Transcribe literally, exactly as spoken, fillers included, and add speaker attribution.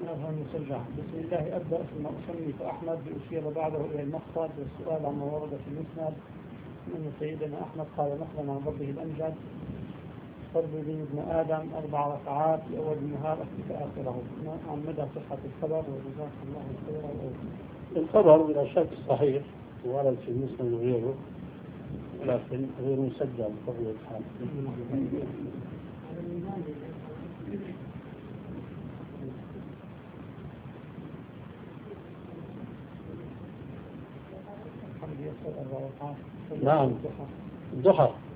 Speaker 1: المسجع. بسم الله أبدأ ثم أصنف أحمد لأشير بعده إلى المقصد والسؤال عما ورد في المسند من سيدنا أحمد قال نقلا عن ربه الأمجد صلي لي ابن آدم أربع ركعات في أول النهار أحكي آخره عن مدى صحة الخبر وجزاكم الله خيرا.
Speaker 2: الخبر بلا شك صحيح ورد في المسند وغيره ولكن غير مسجل بطبيعة الحال. نعم الضحى